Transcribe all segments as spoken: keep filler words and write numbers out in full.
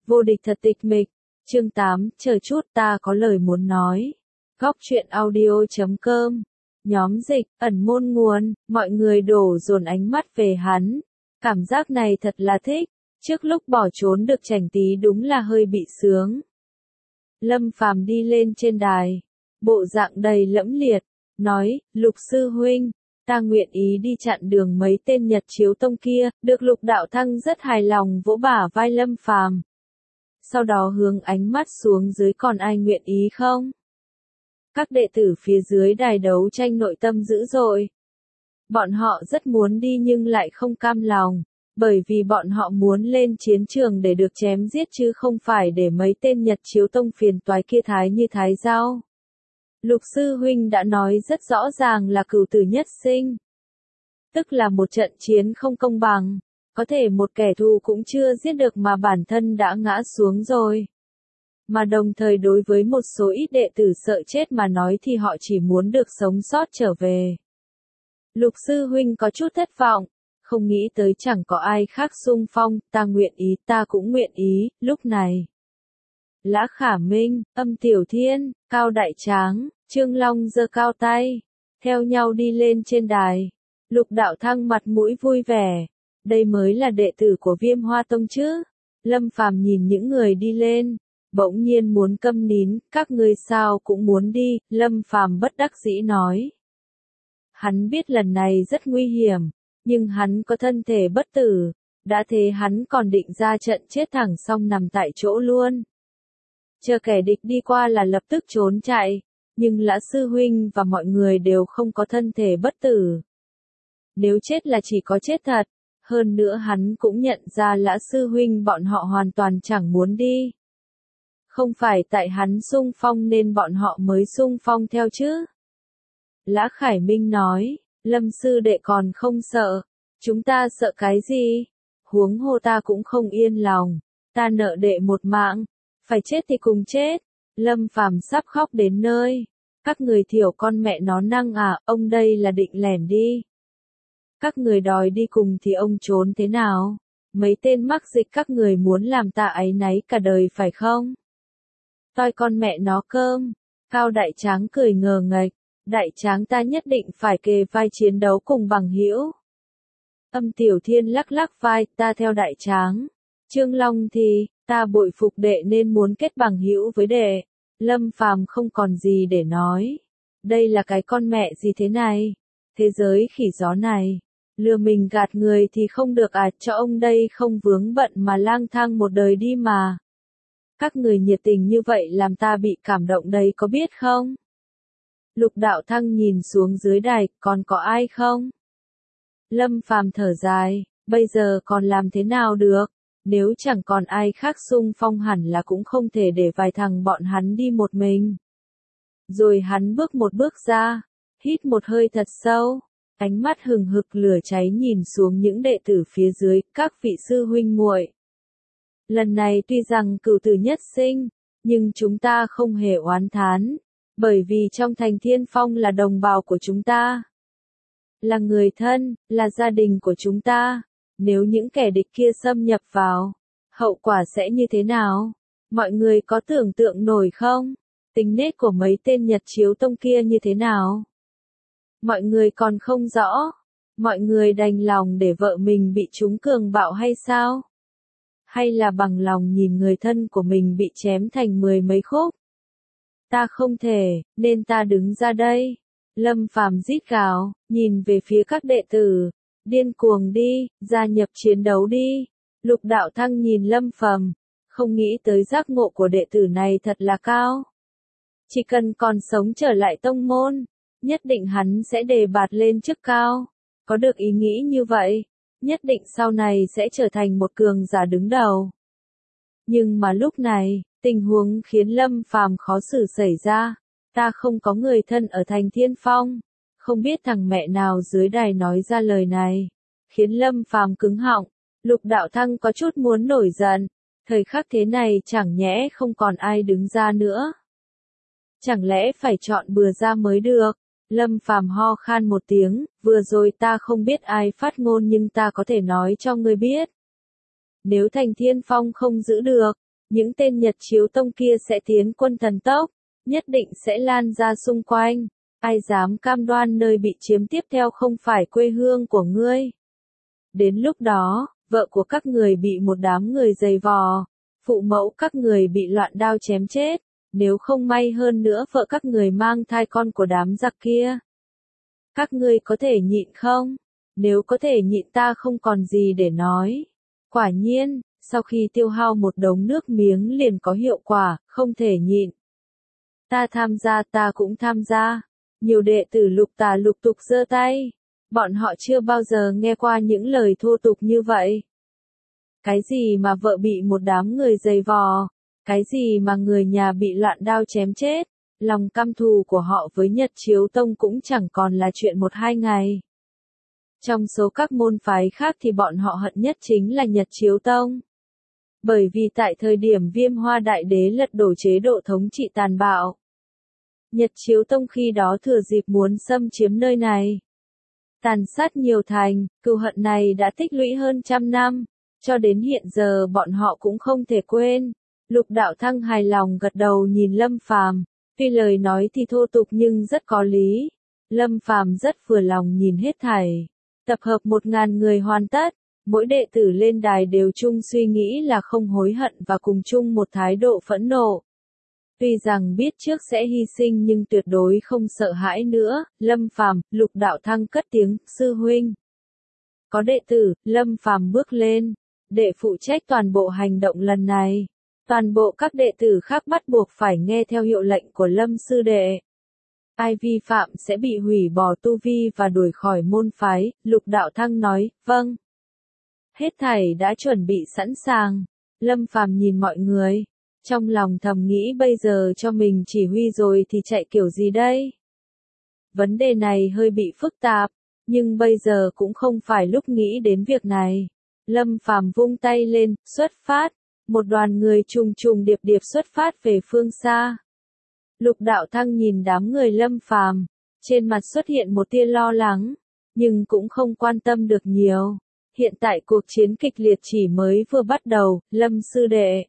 Vô địch thật tịch mịch. Chương tám, chờ chút ta có lời muốn nói. Góc truyện audio chấm com. Nhóm dịch, ẩn môn nguồn, mọi người đổ dồn ánh mắt về hắn. Cảm giác này thật là thích. Trước lúc bỏ trốn được chảnh tí đúng là hơi bị sướng. Lâm Phàm đi lên trên đài. Bộ dạng đầy lẫm liệt. Nói, Lục sư huynh, ta nguyện ý đi chặn đường mấy tên Nhật Chiếu Tông kia. Được Lục Đạo Thăng rất hài lòng vỗ bả vai Lâm Phàm. Sau đó hướng ánh mắt xuống dưới, còn ai nguyện ý không? Các đệ tử phía dưới đài đấu tranh nội tâm dữ dội. Bọn họ rất muốn đi nhưng lại không cam lòng, bởi vì bọn họ muốn lên chiến trường để được chém giết chứ không phải để mấy tên Nhật Chiếu Tông phiền toái kia thái như thái rau. Lục sư huynh đã nói rất rõ ràng là cửu tử nhất sinh. Tức là một trận chiến không công bằng. Có thể một kẻ thù cũng chưa giết được mà bản thân đã ngã xuống rồi. Mà đồng thời đối với một số ít đệ tử sợ chết mà nói thì họ chỉ muốn được sống sót trở về. Lục sư huynh có chút thất vọng, không nghĩ tới chẳng có ai khác xung phong, ta nguyện ý, ta cũng nguyện ý, lúc này. Lã Khả Minh, Âm Tiểu Thiên, Cao Đại Tráng, Trương Long giơ cao tay, theo nhau đi lên trên đài. Lục Đạo Thăng mặt mũi vui vẻ. Đây mới là đệ tử của Viêm Hoa Tông chứ. Lâm Phàm nhìn những người đi lên, bỗng nhiên muốn câm nín, các ngươi sao cũng muốn đi, Lâm Phàm bất đắc dĩ nói. Hắn biết lần này rất nguy hiểm, nhưng hắn có thân thể bất tử, đã thế hắn còn định ra trận chết thẳng xong nằm tại chỗ luôn. Chờ kẻ địch đi qua là lập tức trốn chạy, nhưng Lã sư huynh và mọi người đều không có thân thể bất tử. Nếu chết là chỉ có chết thật. Hơn nữa hắn cũng nhận ra Lã sư huynh bọn họ hoàn toàn chẳng muốn đi. Không phải tại hắn xung phong nên bọn họ mới xung phong theo chứ. Lã Khải Minh nói, Lâm sư đệ còn không sợ. Chúng ta sợ cái gì? Huống hồ ta cũng không yên lòng. Ta nợ đệ một mạng. Phải chết thì cùng chết. Lâm Phàm sắp khóc đến nơi. Các người thiểu con mẹ nó năng à, ông đây là định lẻn đi. Các người đòi đi cùng thì ông trốn thế nào? Mấy tên mắc dịch các người muốn làm ta áy náy cả đời phải không? Toi con mẹ nó cơm. Cao Đại Tráng cười ngờ nghệch. Đại Tráng ta nhất định phải kề vai chiến đấu cùng bằng hữu. Âm Tiểu Thiên lắc lắc vai, ta theo Đại Tráng. Trương Long thì, ta bội phục đệ nên muốn kết bằng hữu với đệ. Lâm Phàm không còn gì để nói. Đây là cái con mẹ gì thế này? Thế giới khỉ gió này. Lừa mình gạt người thì không được à, cho ông đây không vướng bận mà lang thang một đời đi mà. Các người nhiệt tình như vậy làm ta bị cảm động đây có biết không? Lục Đạo Thăng nhìn xuống dưới đài, còn có ai không? Lâm Phàm thở dài, bây giờ còn làm thế nào được? Nếu chẳng còn ai khác xung phong hẳn là cũng không thể để vài thằng bọn hắn đi một mình. Rồi hắn bước một bước ra, hít một hơi thật sâu. Ánh mắt hừng hực lửa cháy nhìn xuống những đệ tử phía dưới, các vị sư huynh muội. Lần này tuy rằng cửu tử nhất sinh, nhưng chúng ta không hề oán thán, bởi vì trong thành Thiên Phong là đồng bào của chúng ta. Là người thân, là gia đình của chúng ta. Nếu những kẻ địch kia xâm nhập vào, hậu quả sẽ như thế nào? Mọi người có tưởng tượng nổi không? Tính nết của mấy tên Nhật Chiếu Tông kia như thế nào? Mọi người còn không rõ. Mọi người đành lòng để vợ mình bị chúng cường bạo hay sao? Hay là bằng lòng nhìn người thân của mình bị chém thành mười mấy khúc? Ta không thể, nên ta đứng ra đây. Lâm Phàm rít gào, nhìn về phía các đệ tử. Điên cuồng đi, gia nhập chiến đấu đi. Lục Đạo Thăng nhìn Lâm Phàm, không nghĩ tới giác ngộ của đệ tử này thật là cao. Chỉ cần còn sống trở lại tông môn, nhất định hắn sẽ đề bạt lên chức cao. Có được ý nghĩ như vậy, nhất định sau này sẽ trở thành một cường giả đứng đầu. Nhưng mà lúc này, tình huống khiến Lâm Phàm khó xử xảy ra. Ta không có người thân ở thành Thiên Phong. Không biết thằng mẹ nào dưới đài nói ra lời này, khiến Lâm Phàm cứng họng. Lục Đạo Thăng có chút muốn nổi giận. Thời khắc thế này chẳng nhẽ không còn ai đứng ra nữa. Chẳng lẽ phải chọn bừa ra mới được? Lâm Phàm ho khan một tiếng, vừa rồi ta không biết ai phát ngôn nhưng ta có thể nói cho ngươi biết. Nếu thành Thiên Phong không giữ được, những tên Nhật Chiếu Tông kia sẽ tiến quân thần tốc, nhất định sẽ lan ra xung quanh. Ai dám cam đoan nơi bị chiếm tiếp theo không phải quê hương của ngươi. Đến lúc đó, vợ của các người bị một đám người giày vò, phụ mẫu các người bị loạn đao chém chết, nếu không may hơn nữa vợ các người mang thai con của đám giặc kia. Các ngươi có thể nhịn không? Nếu có thể nhịn ta không còn gì để nói. Quả nhiên, sau khi tiêu hao một đống nước miếng liền có hiệu quả, không thể nhịn. Ta tham gia, ta cũng tham gia. Nhiều đệ tử Lục Tà lục tục giơ tay. Bọn họ chưa bao giờ nghe qua những lời thô tục như vậy. Cái gì mà vợ bị một đám người giày vò, cái gì mà người nhà bị loạn đao chém chết, lòng căm thù của họ với Nhật Chiếu Tông cũng chẳng còn là chuyện một hai ngày. Trong số các môn phái khác thì bọn họ hận nhất chính là Nhật Chiếu Tông. Bởi vì tại thời điểm Viêm Hoa Đại Đế lật đổ chế độ thống trị tàn bạo, Nhật Chiếu Tông khi đó thừa dịp muốn xâm chiếm nơi này. Tàn sát nhiều thành, cừu hận này đã tích lũy hơn trăm năm, cho đến hiện giờ bọn họ cũng không thể quên. Lục Đạo Thăng hài lòng gật đầu nhìn Lâm Phàm, tuy lời nói thì thô tục nhưng rất có lý. Lâm Phàm rất vừa lòng nhìn hết thảy. Tập hợp một ngàn người hoàn tất, mỗi đệ tử lên đài đều chung suy nghĩ là không hối hận và cùng chung một thái độ phẫn nộ. Tuy rằng biết trước sẽ hy sinh nhưng tuyệt đối không sợ hãi nữa. Lâm Phàm, Lục Đạo Thăng cất tiếng, sư huynh. Có đệ tử, Lâm Phàm bước lên, để phụ trách toàn bộ hành động lần này. Toàn bộ các đệ tử khác bắt buộc phải nghe theo hiệu lệnh của Lâm sư đệ. Ai vi phạm sẽ bị hủy bỏ tu vi và đuổi khỏi môn phái. Lục Đạo Thăng nói, vâng. Hết thảy đã chuẩn bị sẵn sàng. Lâm Phàm nhìn mọi người, trong lòng thầm nghĩ bây giờ cho mình chỉ huy rồi thì chạy kiểu gì đây? Vấn đề này hơi bị phức tạp, nhưng bây giờ cũng không phải lúc nghĩ đến việc này. Lâm Phàm vung tay lên, xuất phát. Một đoàn người trùng trùng điệp điệp xuất phát về phương xa. Lục Đạo Thăng nhìn đám người Lâm Phàm, trên mặt xuất hiện một tia lo lắng, nhưng cũng không quan tâm được nhiều. Hiện tại cuộc chiến kịch liệt chỉ mới vừa bắt đầu. Lâm sư đệ.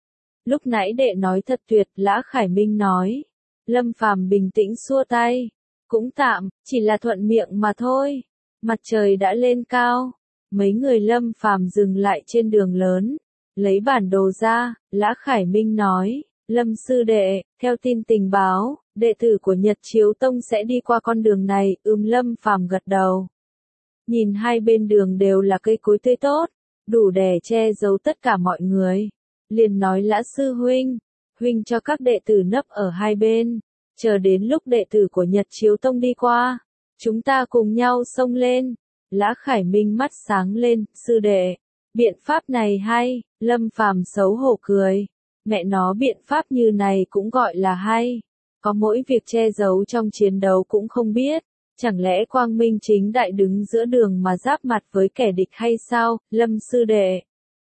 Lúc nãy đệ nói thật tuyệt, Lã Khải Minh nói. Lâm Phàm bình tĩnh xua tay. Cũng tạm, chỉ là thuận miệng mà thôi. Mặt trời đã lên cao. Mấy người Lâm Phàm dừng lại trên đường lớn. Lấy bản đồ ra, Lã Khải Minh nói. Lâm sư đệ, theo tin tình báo, đệ tử của Nhật Chiếu Tông sẽ đi qua con đường này. Ừm, Lâm Phàm gật đầu. Nhìn hai bên đường đều là cây cối tươi tốt, đủ để che giấu tất cả mọi người. Liền nói Lã sư huynh, huynh cho các đệ tử nấp ở hai bên, chờ đến lúc đệ tử của Nhật Chiếu Tông đi qua, chúng ta cùng nhau xông lên. Lã Khải Minh mắt sáng lên, sư đệ, biện pháp này hay. Lâm Phàm xấu hổ cười, mẹ nó biện pháp như này cũng gọi là hay, có mỗi việc che giấu trong chiến đấu cũng không biết. Chẳng lẽ quang minh chính đại đứng giữa đường mà giáp mặt với kẻ địch hay sao? Lâm sư đệ.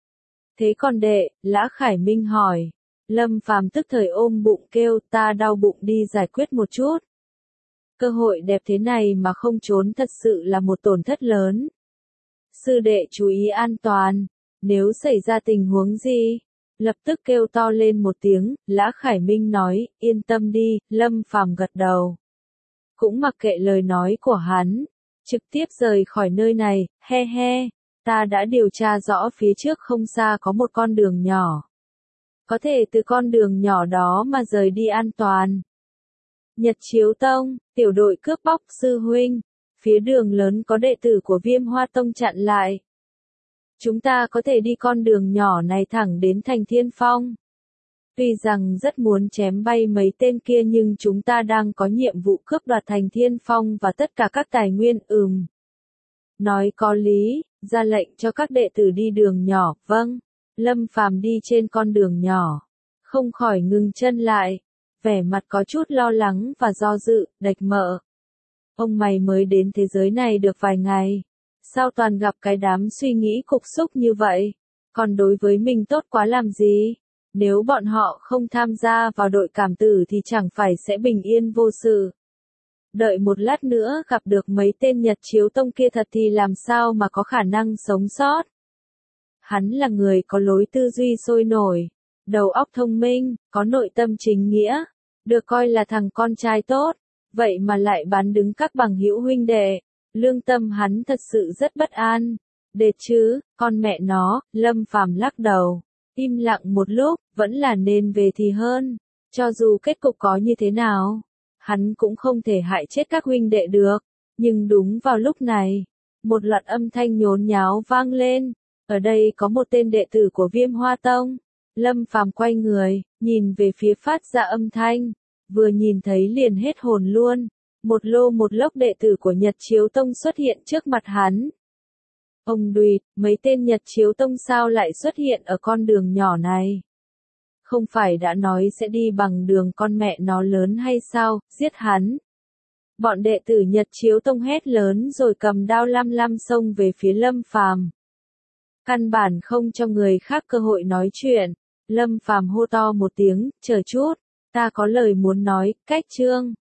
Thế còn đệ, Lã Khải Minh hỏi. Lâm Phàm tức thời ôm bụng kêu, ta đau bụng, đi giải quyết một chút. Cơ hội đẹp thế này mà không trốn thật sự là một tổn thất lớn. Sư đệ chú ý an toàn, nếu xảy ra tình huống gì, lập tức kêu to lên một tiếng. Lã Khải Minh nói, yên tâm đi. Lâm Phàm gật đầu. Cũng mặc kệ lời nói của hắn, trực tiếp rời khỏi nơi này. He he, ta đã điều tra rõ phía trước không xa có một con đường nhỏ. Có thể từ con đường nhỏ đó mà rời đi an toàn. Nhật Chiếu Tông, tiểu đội cướp bóc sư huynh, phía đường lớn có đệ tử của Viêm Hoa Tông chặn lại. Chúng ta có thể đi con đường nhỏ này thẳng đến thành Thiên Phong. Tuy rằng rất muốn chém bay mấy tên kia nhưng chúng ta đang có nhiệm vụ cướp đoạt thành Thiên Phong và tất cả các tài nguyên. Ừm. Nói có lý, ra lệnh cho các đệ tử đi đường nhỏ. Vâng. Lâm Phàm đi trên con đường nhỏ, không khỏi ngừng chân lại, vẻ mặt có chút lo lắng và do dự. Đạch Mợ, ông mày mới đến thế giới này được vài ngày, sao toàn gặp cái đám suy nghĩ cục xúc như vậy, còn đối với mình tốt quá làm gì? Nếu bọn họ không tham gia vào đội cảm tử thì chẳng phải sẽ bình yên vô sự. Đợi một lát nữa gặp được mấy tên Nhật Chiếu Tông kia thật thì làm sao mà có khả năng sống sót. Hắn là người có lối tư duy sôi nổi, đầu óc thông minh, có nội tâm chính nghĩa, được coi là thằng con trai tốt, vậy mà lại bán đứng các bằng hữu huynh đệ. Lương tâm hắn thật sự rất bất an. Đệt chứ, con mẹ nó, Lâm Phàm lắc đầu, im lặng một lúc, vẫn là nên về thì hơn. Cho dù kết cục có như thế nào, hắn cũng không thể hại chết các huynh đệ được. Nhưng đúng vào lúc này, một loạt âm thanh nhốn nháo vang lên. Ở đây có một tên đệ tử của Viêm Hoa Tông. Lâm Phàm quay người, nhìn về phía phát ra âm thanh, vừa nhìn thấy liền hết hồn luôn. Một lô một lốc đệ tử của Nhật Chiếu Tông xuất hiện trước mặt hắn. Ông đùi, mấy tên Nhật Chiếu Tông sao lại xuất hiện ở con đường nhỏ này? Không phải đã nói sẽ đi bằng đường con mẹ nó lớn hay sao, giết hắn. Bọn đệ tử Nhật Chiếu Tông hét lớn rồi cầm đao lam lam xông về phía Lâm Phàm. Căn bản không cho người khác cơ hội nói chuyện. Lâm Phàm hô to một tiếng, chờ chút, ta có lời muốn nói, cách chương.